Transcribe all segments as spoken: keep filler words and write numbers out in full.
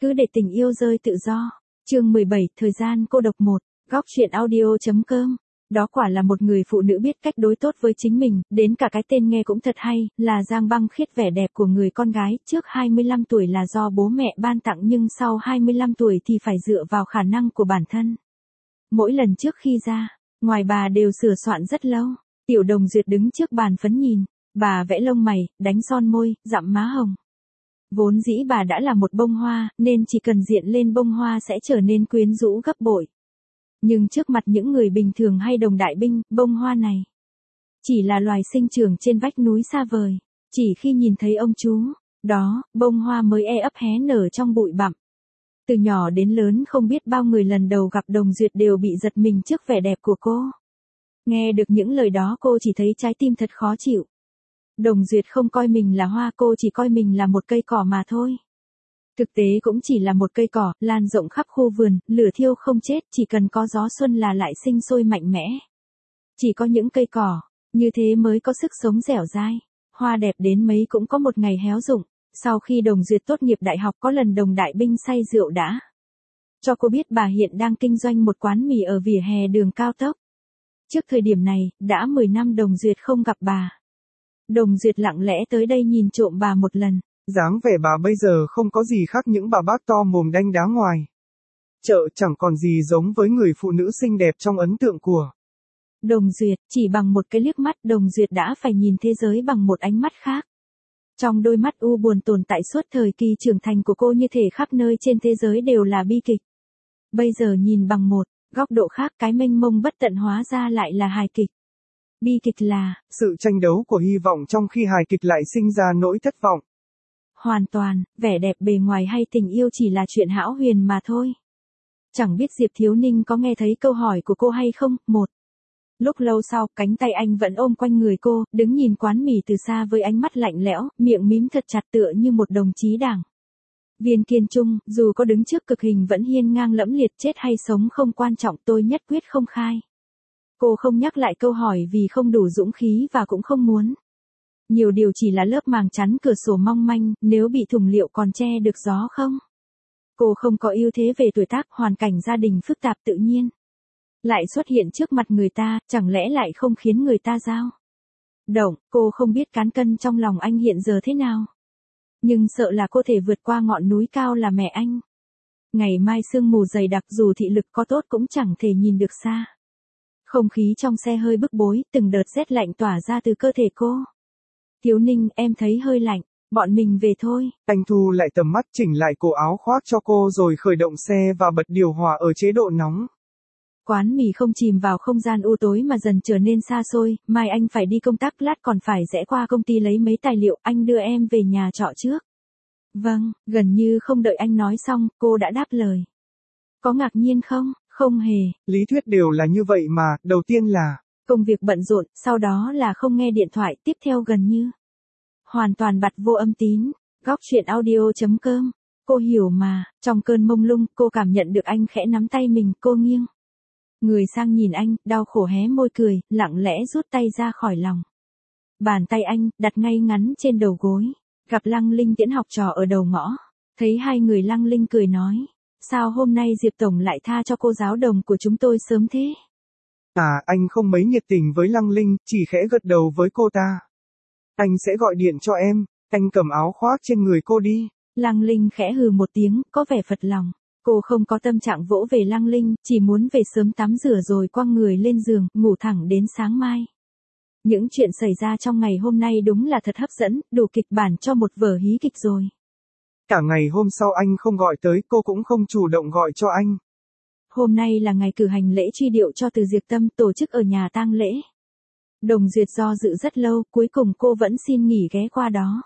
Cứ để tình yêu rơi tự do. Chương mười bảy, thời gian cô độc một. Góc truyện audio.com. Đó quả là một người phụ nữ biết cách đối tốt với chính mình, đến cả cái tên nghe cũng thật hay, là Giang Băng Khiết. Vẻ đẹp của người con gái trước hai mươi lăm tuổi là do bố mẹ ban tặng, nhưng sau hai mươi lăm tuổi thì phải dựa vào khả năng của bản thân. Mỗi lần trước khi ra, ngoài bà đều sửa soạn rất lâu. Tiểu Đồng Duyệt đứng trước bàn phấn nhìn, bà vẽ lông mày, đánh son môi, dặm má hồng. Vốn dĩ bà đã là một bông hoa, nên chỉ cần diện lên bông hoa sẽ trở nên quyến rũ gấp bội. Nhưng trước mặt những người bình thường hay đồng đại binh, bông hoa này chỉ là loài sinh trưởng trên vách núi xa vời. Chỉ khi nhìn thấy ông chú, đó, bông hoa mới e ấp hé nở trong bụi bặm. Từ nhỏ đến lớn không biết bao người lần đầu gặp Đồng Duyệt đều bị giật mình trước vẻ đẹp của cô. Nghe được những lời đó cô chỉ thấy trái tim thật khó chịu. Đồng Duyệt không coi mình là hoa, cô chỉ coi mình là một cây cỏ mà thôi. Thực tế cũng chỉ là một cây cỏ, lan rộng khắp khu vườn, lửa thiêu không chết, chỉ cần có gió xuân là lại sinh sôi mạnh mẽ. Chỉ có những cây cỏ, như thế mới có sức sống dẻo dai. Hoa đẹp đến mấy cũng có một ngày héo rụng. Sau khi Đồng Duyệt tốt nghiệp đại học có lần đồng đại binh say rượu đã cho cô biết bà hiện đang kinh doanh một quán mì ở vỉa hè đường cao tốc. Trước thời điểm này, đã mười năm Đồng Duyệt không gặp bà. Đồng Duyệt lặng lẽ tới đây nhìn trộm bà một lần. Dáng vẻ bà bây giờ không có gì khác những bà bác to mồm đanh đá ngoài chợ, chẳng còn gì giống với người phụ nữ xinh đẹp trong ấn tượng của Đồng Duyệt. Chỉ bằng một cái liếc mắt, Đồng Duyệt đã phải nhìn thế giới bằng một ánh mắt khác. Trong đôi mắt u buồn tồn tại suốt thời kỳ trưởng thành của cô như thể khắp nơi trên thế giới đều là bi kịch. Bây giờ nhìn bằng một góc độ khác, cái mênh mông bất tận hóa ra lại là hài kịch. Bi kịch là sự tranh đấu của hy vọng, trong khi hài kịch lại sinh ra nỗi thất vọng. Hoàn toàn, vẻ đẹp bề ngoài hay tình yêu chỉ là chuyện hão huyền mà thôi. Chẳng biết Diệp Thiếu Ninh có nghe thấy câu hỏi của cô hay không? Một lúc lâu sau, cánh tay anh vẫn ôm quanh người cô, đứng nhìn quán mì từ xa với ánh mắt lạnh lẽo, miệng mím thật chặt tựa như một đồng chí đảng. Viên Kiên Trung, dù có đứng trước cực hình vẫn hiên ngang lẫm liệt, chết hay sống không quan trọng, tôi nhất quyết không khai. Cô không nhắc lại câu hỏi vì không đủ dũng khí và cũng không muốn. Nhiều điều chỉ là lớp màng chắn cửa sổ mong manh, nếu bị thủng liệu còn che được gió không? Cô không có ưu thế về tuổi tác, hoàn cảnh gia đình phức tạp, tự nhiên lại xuất hiện trước mặt người ta, chẳng lẽ lại không khiến người ta dao động. Cô không biết cán cân trong lòng anh hiện giờ thế nào, nhưng sợ là cô thể vượt qua ngọn núi cao là mẹ anh. Ngày mai sương mù dày đặc, dù thị lực có tốt cũng chẳng thể nhìn được xa. Không khí trong xe hơi bức bối, từng đợt rét lạnh tỏa ra từ cơ thể cô. Thiếu Ninh, em thấy hơi lạnh, bọn mình về thôi. Anh thu lại tầm mắt, chỉnh lại cổ áo khoác cho cô rồi khởi động xe và bật điều hòa ở chế độ nóng. Quán mì không chìm vào không gian u tối mà dần trở nên xa xôi, mai anh phải đi công tác, lát còn phải rẽ qua công ty lấy mấy tài liệu, anh đưa em về nhà trọ trước. Vâng, gần như không đợi anh nói xong, cô đã đáp lời. Có ngạc nhiên không? Không hề. Lý thuyết đều là như vậy mà, đầu tiên là công việc bận rộn, sau đó là không nghe điện thoại, tiếp theo gần như hoàn toàn bặt vô âm tín. Góc truyện audio.com. Cô hiểu mà, trong cơn mông lung, cô cảm nhận được anh khẽ nắm tay mình, cô nghiêng người sang nhìn anh, đau khổ hé môi cười, lặng lẽ rút tay ra khỏi lòng bàn tay anh, đặt ngay ngắn trên đầu gối. Gặp Lăng Linh tiễn học trò ở đầu ngõ, thấy hai người, Lăng Linh cười nói, sao hôm nay Diệp Tổng lại tha cho cô giáo đồng của chúng tôi sớm thế? À, anh không mấy nhiệt tình với Lăng Linh, chỉ khẽ gật đầu với cô ta. Anh sẽ gọi điện cho em, anh cầm áo khoác trên người cô đi. Lăng Linh khẽ hừ một tiếng, có vẻ phật lòng. Cô không có tâm trạng vỗ về Lăng Linh, chỉ muốn về sớm tắm rửa rồi quăng người lên giường, ngủ thẳng đến sáng mai. Những chuyện xảy ra trong ngày hôm nay đúng là thật hấp dẫn, đủ kịch bản cho một vở hí kịch rồi. Cả ngày hôm sau anh không gọi tới, cô cũng không chủ động gọi cho anh. Hôm nay là ngày cử hành lễ truy điệu cho Từ Diệp Tâm, tổ chức ở nhà tang lễ. Đồng Duyệt do dự rất lâu, cuối cùng cô vẫn xin nghỉ ghé qua đó.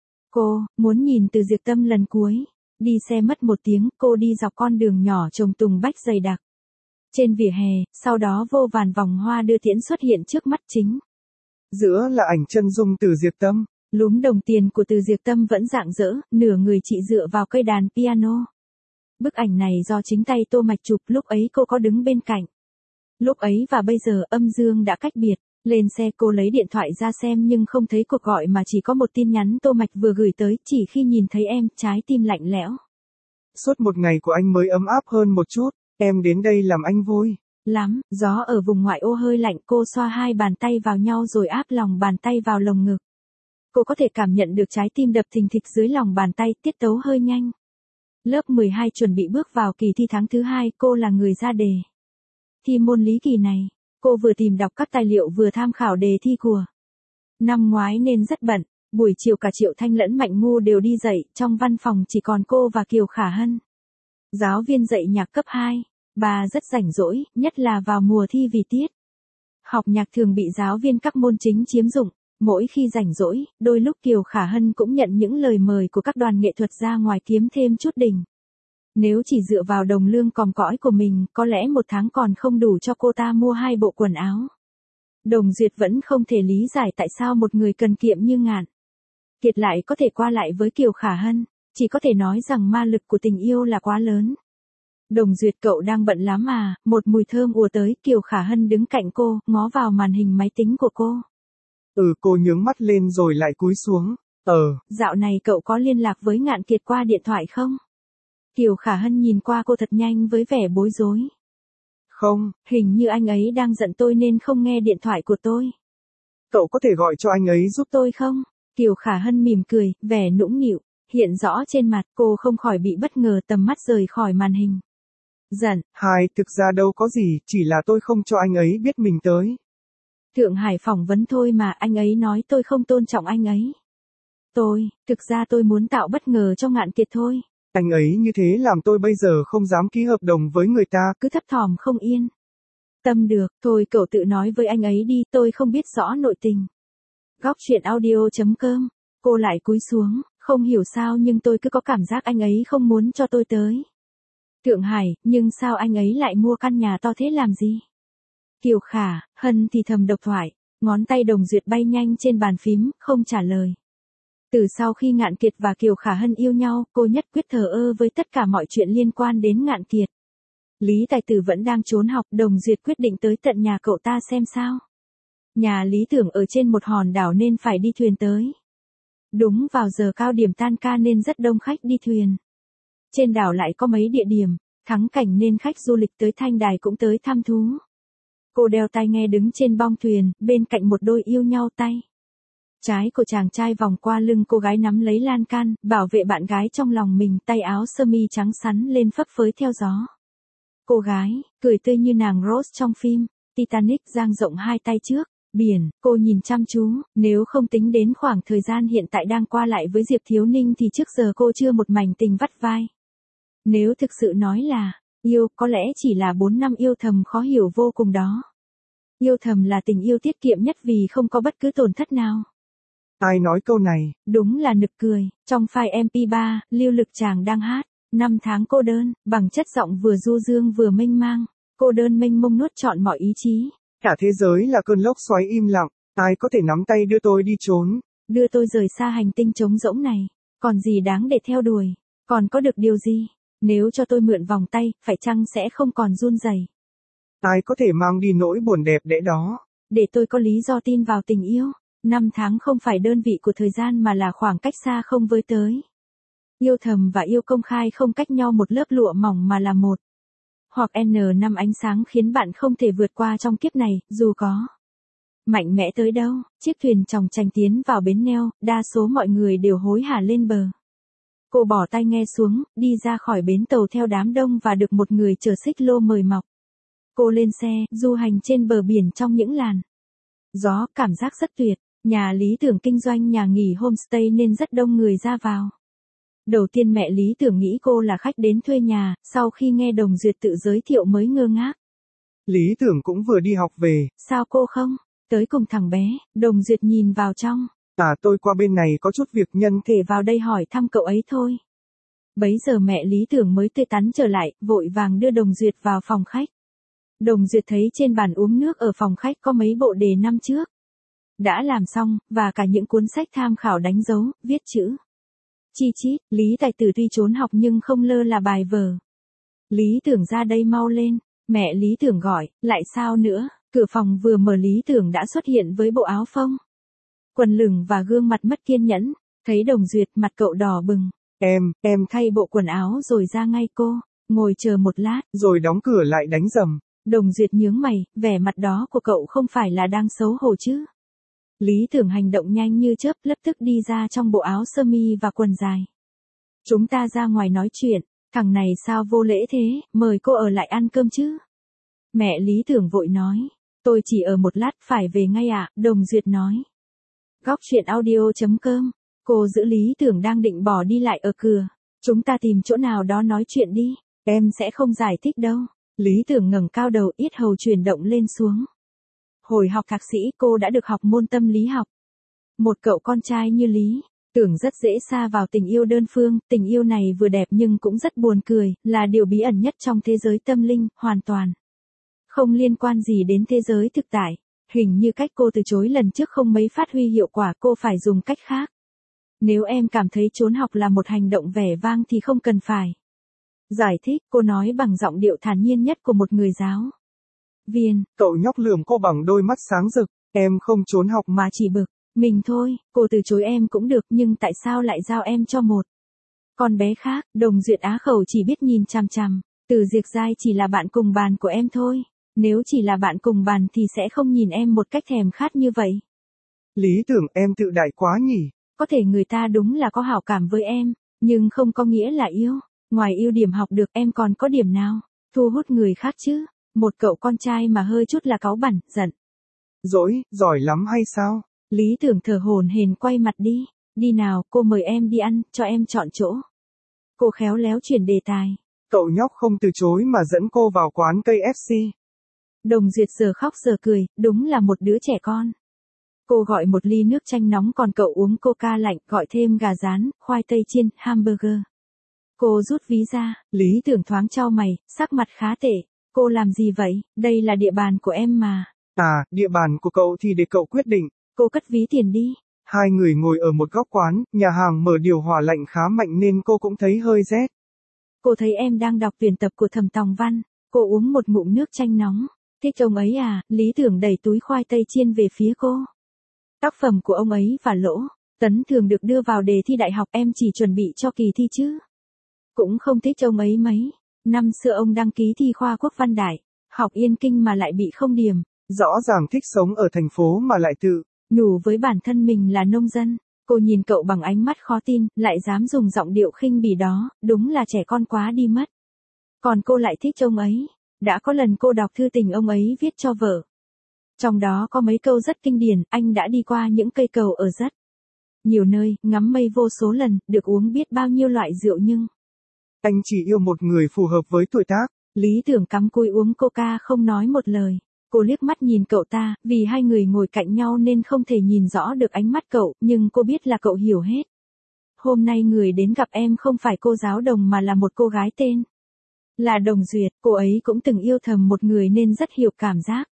Cô muốn nhìn Từ Diệp Tâm lần cuối. Đi xe mất một tiếng, cô đi dọc con đường nhỏ trồng tùng bách dày đặc trên vỉa hè, sau đó vô vàn vòng hoa đưa tiễn xuất hiện trước mắt chính giữa là ảnh chân dung Từ Diệp Tâm. Lúm đồng tiền của Từ Diệp Tâm vẫn rạng rỡ, nửa người chị dựa vào cây đàn piano. Bức ảnh này do chính tay Tô Mạch chụp, lúc ấy cô có đứng bên cạnh. Lúc ấy và bây giờ âm dương đã cách biệt. Lên xe cô lấy điện thoại ra xem nhưng không thấy cuộc gọi mà chỉ có một tin nhắn Tô Mạch vừa gửi tới, chỉ khi nhìn thấy em, trái tim lạnh lẽo. Suốt một ngày của anh mới ấm áp hơn một chút, em đến đây làm anh vui. Lắm, gió ở vùng ngoại ô hơi lạnh, cô xoa hai bàn tay vào nhau rồi áp lòng bàn tay vào lồng ngực. Cô có thể cảm nhận được trái tim đập thình thịch dưới lòng bàn tay, tiết tấu hơi nhanh. Lớp mười hai chuẩn bị bước vào kỳ thi tháng thứ hai, cô là người ra đề. Thi môn lý kỳ này, cô vừa tìm đọc các tài liệu vừa tham khảo đề thi của năm ngoái nên rất bận. Buổi chiều cả Triệu Thanh lẫn Mạnh Ngu đều đi dạy, trong văn phòng chỉ còn cô và Kiều Khả Hân. Giáo viên dạy nhạc cấp hai, bà rất rảnh rỗi, nhất là vào mùa thi vì tiết học nhạc thường bị giáo viên các môn chính chiếm dụng. Mỗi khi rảnh rỗi, đôi lúc Kiều Khả Hân cũng nhận những lời mời của các đoàn nghệ thuật ra ngoài kiếm thêm chút đỉnh. Nếu chỉ dựa vào đồng lương còm cõi của mình, có lẽ một tháng còn không đủ cho cô ta mua hai bộ quần áo. Đồng Duyệt vẫn không thể lý giải tại sao một người cần kiệm như Ngạn Kiệt lại có thể qua lại với Kiều Khả Hân, chỉ có thể nói rằng ma lực của tình yêu là quá lớn. Đồng Duyệt, cậu đang bận lắm à? Một mùi thơm ùa tới, Kiều Khả Hân đứng cạnh cô, ngó vào màn hình máy tính của cô. Ừ, cô nhướng mắt lên rồi lại cúi xuống. Ờ. Dạo này cậu có liên lạc với Ngạn Kiệt qua điện thoại không? Kiều Khả Hân nhìn qua cô thật nhanh với vẻ bối rối. Không. Hình như anh ấy đang giận tôi nên không nghe điện thoại của tôi. Cậu có thể gọi cho anh ấy giúp tôi không? Kiều Khả Hân mỉm cười, vẻ nũng nịu hiện rõ trên mặt, cô không khỏi bị bất ngờ, tầm mắt rời khỏi màn hình. Giận. Hai, thực ra đâu có gì, chỉ là tôi không cho anh ấy biết mình tới. Thượng Hải phỏng vấn thôi mà, anh ấy nói tôi không tôn trọng anh ấy. Tôi, thực ra tôi muốn tạo bất ngờ cho Ngạn Kiệt thôi. Anh ấy như thế làm tôi bây giờ không dám ký hợp đồng với người ta. Cứ thấp thỏm không yên tâm được, thôi cậu tự nói với anh ấy đi, tôi không biết rõ nội tình. Góc truyện audio chấm com, cô lại cúi xuống, không hiểu sao nhưng tôi cứ có cảm giác anh ấy không muốn cho tôi tới Thượng Hải, nhưng sao anh ấy lại mua căn nhà to thế làm gì? Kiều Khả Hân thì thầm độc thoại, ngón tay Đồng Duyệt bay nhanh trên bàn phím, không trả lời. Từ sau khi Ngạn Kiệt và Kiều Khả Hân yêu nhau, cô nhất quyết thờ ơ với tất cả mọi chuyện liên quan đến Ngạn Kiệt. Lý Tài Tử vẫn đang trốn học, Đồng Duyệt quyết định tới tận nhà cậu ta xem sao. Nhà Lý Tưởng ở trên một hòn đảo nên phải đi thuyền tới. Đúng vào giờ cao điểm tan ca nên rất đông khách đi thuyền. Trên đảo lại có mấy địa điểm thắng cảnh nên khách du lịch tới Thanh Đài cũng tới thăm thú. Cô đeo tai nghe đứng trên bong thuyền, bên cạnh một đôi yêu nhau tay. Trái của chàng trai vòng qua lưng cô gái nắm lấy lan can, bảo vệ bạn gái trong lòng mình, tay áo sơ mi trắng sắn lên phấp phới theo gió. Cô gái, cười tươi như nàng Rose trong phim Titanic, dang rộng hai tay trước biển, cô nhìn chăm chú, nếu không tính đến khoảng thời gian hiện tại đang qua lại với Diệp Thiếu Ninh thì trước giờ cô chưa một mảnh tình vắt vai. Nếu thực sự nói là yêu, có lẽ chỉ là bốn năm yêu thầm khó hiểu vô cùng đó. Yêu thầm là tình yêu tiết kiệm nhất vì không có bất cứ tổn thất nào. Ai nói câu này? Đúng là nực cười, trong file em pê ba, Lưu Lực chàng đang hát năm tháng cô đơn, bằng chất giọng vừa du dương vừa mênh mang, cô đơn mênh mông nuốt trọn mọi ý chí. Cả thế giới là cơn lốc xoáy im lặng, ai có thể nắm tay đưa tôi đi trốn? Đưa tôi rời xa hành tinh trống rỗng này, còn gì đáng để theo đuổi, còn có được điều gì? Nếu cho tôi mượn vòng tay, phải chăng sẽ không còn run rẩy? Ai có thể mang đi nỗi buồn đẹp đẽ đó? Để tôi có lý do tin vào tình yêu. Năm tháng không phải đơn vị của thời gian mà là khoảng cách xa không với tới. Yêu thầm và yêu công khai không cách nhau một lớp lụa mỏng mà là một. Hoặc N năm ánh sáng khiến bạn không thể vượt qua trong kiếp này, dù có mạnh mẽ tới đâu. Chiếc thuyền chòng chành tiến vào bến neo, đa số mọi người đều hối hả lên bờ. Cô bỏ tai nghe xuống, đi ra khỏi bến tàu theo đám đông và được một người chở xích lô mời mọc. Cô lên xe, du hành trên bờ biển trong những làn gió, cảm giác rất tuyệt. Nhà Lý Tưởng kinh doanh nhà nghỉ homestay nên rất đông người ra vào. Đầu tiên mẹ Lý Tưởng nghĩ cô là khách đến thuê nhà, sau khi nghe Đồng Duyệt tự giới thiệu mới ngơ ngác. Lý Tưởng cũng vừa đi học về. Sao cô không tới cùng thằng bé? Đồng Duyệt nhìn vào trong. À, tôi qua bên này có chút việc nhân thể vào đây hỏi thăm cậu ấy thôi. Bấy giờ mẹ Lý Tưởng mới tươi tắn trở lại, vội vàng đưa Đồng Duyệt vào phòng khách. Đồng Duyệt thấy trên bàn uống nước ở phòng khách có mấy bộ đề năm trước đã làm xong, và cả những cuốn sách tham khảo đánh dấu, viết chữ chi chít. Lý Tài Tử tuy trốn học nhưng không lơ là bài vở. Lý Tưởng ra đây mau lên. Mẹ Lý Tưởng gọi, lại sao nữa? Cửa phòng vừa mở Lý Tưởng đã xuất hiện với bộ áo phông, quần lửng và gương mặt mất kiên nhẫn. Thấy Đồng Duyệt, mặt cậu đỏ bừng. Em, em, Thay bộ quần áo rồi ra ngay cô, ngồi chờ một lát. rồi đóng cửa lại đánh rầm. Đồng Duyệt nhướng mày, vẻ mặt đó của cậu không phải là đang xấu hổ chứ. Lý Tưởng hành động nhanh như chớp, lập tức đi ra trong bộ áo sơ mi và quần dài. Chúng ta ra ngoài nói chuyện, thằng này sao vô lễ thế, mời cô ở lại ăn cơm chứ. Mẹ Lý Tưởng vội nói, tôi chỉ ở một lát phải về ngay ạ, à, Đồng Duyệt nói. Góc chuyện audio chấm com, cô giữ Lý Tưởng đang định bỏ đi lại ở cửa. Chúng ta tìm chỗ nào đó nói chuyện đi, em sẽ không giải thích đâu. Lý Tưởng ngẩng cao đầu, yết hầu chuyển động lên xuống. Hồi học thạc sĩ cô đã được học môn tâm lý học. Một cậu con trai như Lý Tưởng rất dễ sa vào tình yêu đơn phương, tình yêu này vừa đẹp nhưng cũng rất buồn cười, là điều bí ẩn nhất trong thế giới tâm linh, hoàn toàn không liên quan gì đến thế giới thực tại. Hình như cách cô từ chối lần trước không mấy phát huy hiệu quả, cô phải dùng cách khác. Nếu em cảm thấy trốn học là một hành động vẻ vang thì không cần phải giải thích, cô nói bằng giọng điệu thản nhiên nhất của một người giáo viên. Cậu nhóc lườm cô bằng đôi mắt sáng rực, em không trốn học mà chỉ bực mình thôi, cô từ chối em cũng được nhưng tại sao lại giao em cho một con bé khác. Đồng Duyệt á khẩu chỉ biết nhìn chằm chằm. Từ Diệc Giai chỉ là bạn cùng bàn của em thôi. Nếu chỉ là bạn cùng bàn thì sẽ không nhìn em một cách thèm khát như vậy. Lý Tưởng em tự đại quá nhỉ. Có thể người ta đúng là có hảo cảm với em, nhưng không có nghĩa là yêu. Ngoài ưu điểm học được em còn có điểm nào thu hút người khác chứ? Một cậu con trai mà hơi chút là cáu bẳn, giận dỗi, giỏi lắm hay sao? Lý Tưởng thở hổn hển quay mặt đi. Đi nào, cô mời em đi ăn, cho em chọn chỗ. Cô khéo léo chuyển đề tài. Cậu nhóc không từ chối mà dẫn cô vào quán cây ép xê. Đồng Duyệt giờ khóc giờ cười, đúng là một đứa trẻ con. Cô gọi một ly nước chanh nóng còn cậu uống coca lạnh, gọi thêm gà rán, khoai tây chiên, hamburger. Cô rút ví ra, Lý Tưởng thoáng chau mày, sắc mặt khá tệ. Cô làm gì vậy, đây là địa bàn của em mà. À, địa bàn của cậu thì để cậu quyết định. Cô cất ví tiền đi. Hai người ngồi ở một góc quán, nhà hàng mở điều hòa lạnh khá mạnh nên cô cũng thấy hơi rét. Cô thấy em đang đọc tuyển tập của Thẩm Tòng Văn. Cô uống một ngụm nước chanh nóng. Thích ông ấy à? Lý Tưởng đẩy túi khoai tây chiên về phía cô. Tác phẩm của ông ấy và Lỗ Tấn thường được đưa vào đề thi đại học, em chỉ chuẩn bị cho kỳ thi chứ. Cũng không thích ông ấy mấy. Năm xưa ông đăng ký thi khoa Quốc văn Đại, học Yên Kinh mà lại bị không điểm. Rõ ràng thích sống ở thành phố mà lại tự nhủ với bản thân mình là nông dân. Cô nhìn cậu bằng ánh mắt khó tin, lại dám dùng giọng điệu khinh bỉ đó, đúng là trẻ con quá đi mất. Còn cô lại thích ông ấy. Đã có lần cô đọc thư tình ông ấy viết cho vợ. Trong đó có mấy câu rất kinh điển, anh đã đi qua những cây cầu ở rất nhiều nơi, ngắm mây vô số lần, được uống biết bao nhiêu loại rượu nhưng anh chỉ yêu một người phù hợp với tuổi tác. Lý Tưởng cắm cúi uống coca không nói một lời. Cô liếc mắt nhìn cậu ta, vì hai người ngồi cạnh nhau nên không thể nhìn rõ được ánh mắt cậu, nhưng cô biết là cậu hiểu hết. Hôm nay người đến gặp em không phải cô giáo Đồng mà là một cô gái tên là Đồng Duyệt. Cô ấy cũng từng yêu thầm một người nên rất hiểu cảm giác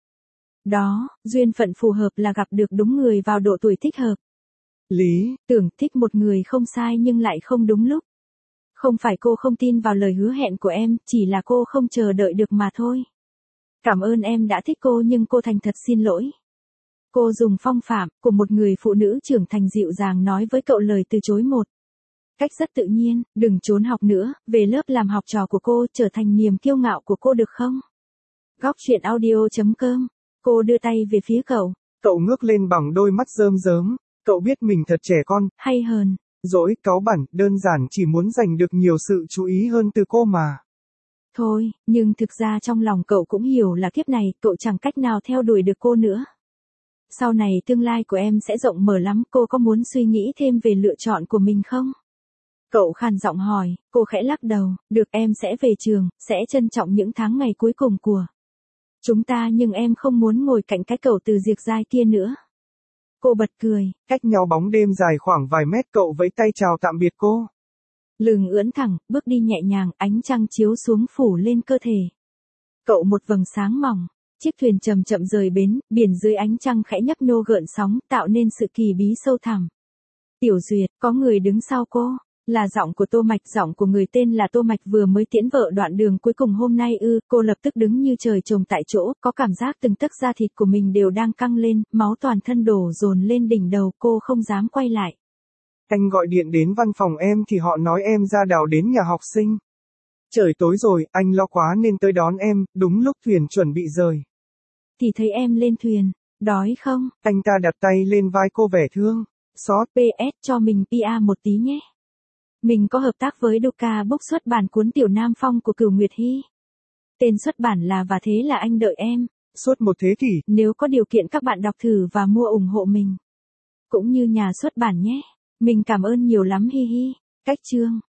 đó. Duyên phận phù hợp là gặp được đúng người vào độ tuổi thích hợp. Lý Tưởng thích một người không sai nhưng lại không đúng lúc. Không phải cô không tin vào lời hứa hẹn của em, chỉ là cô không chờ đợi được mà thôi. Cảm ơn em đã thích cô nhưng cô thành thật xin lỗi. Cô dùng phong phạm của một người phụ nữ trưởng thành dịu dàng nói với cậu lời từ chối một cách rất tự nhiên. Đừng trốn học nữa, về lớp làm học trò của cô, trở thành niềm kiêu ngạo của cô được không? Góc chuyện audio chấm com. Cô đưa tay về phía cậu. Cậu ngước lên bằng đôi mắt rơm rớm. Cậu biết mình thật trẻ con. Hay hơn. Dỗi, cáu bẳn, đơn giản chỉ muốn giành được nhiều sự chú ý hơn từ cô mà. Thôi, nhưng thực ra trong lòng cậu cũng hiểu là kiếp này cậu chẳng cách nào theo đuổi được cô nữa. Sau này tương lai của em sẽ rộng mở lắm, cô có muốn suy nghĩ thêm về lựa chọn của mình không? Cậu khàn giọng hỏi, cô khẽ lắc đầu, được em sẽ về trường, sẽ trân trọng những tháng ngày cuối cùng của chúng ta nhưng em không muốn ngồi cạnh cái cậu Từ Diệc Giai kia nữa. Cô bật cười. Cách nhau bóng đêm dài khoảng vài mét, cậu vẫy tay chào tạm biệt cô. Lưng ưỡn thẳng, bước đi nhẹ nhàng, ánh trăng chiếu xuống phủ lên cơ thể cậu một vầng sáng mỏng. Chiếc thuyền chậm chậm rời bến, biển dưới ánh trăng khẽ nhấp nhô gợn sóng, tạo nên sự kỳ bí sâu thẳm. Tiểu Duyệt, có người đứng sau cô. Là giọng của Tô Mạch, giọng của người tên là Tô Mạch vừa mới tiễn vợ đoạn đường cuối cùng hôm nay ư. Cô lập tức đứng như trời trồng tại chỗ, có cảm giác từng tấc da thịt của mình đều đang căng lên, máu toàn thân đổ dồn lên đỉnh đầu, cô không dám quay lại. Anh gọi điện đến văn phòng em thì họ nói em ra đào đến nhà học sinh. Trời tối rồi, anh lo quá nên tới đón em, đúng lúc thuyền chuẩn bị rời. Thì thấy em lên thuyền, đói không? Anh ta đặt tay lên vai cô vẻ thương. Xót. pê ét cho mình pê e một tí nhé. Mình có hợp tác với Doka Book xuất bản cuốn Tiểu Nam Phong của Cửu Nguyệt Hy. Tên xuất bản là Và Thế Là Anh Đợi Em. Suốt một thế kỷ. Nếu có điều kiện các bạn đọc thử và mua ủng hộ mình. Cũng như nhà xuất bản nhé. Mình cảm ơn nhiều lắm hi hi. Cách chương.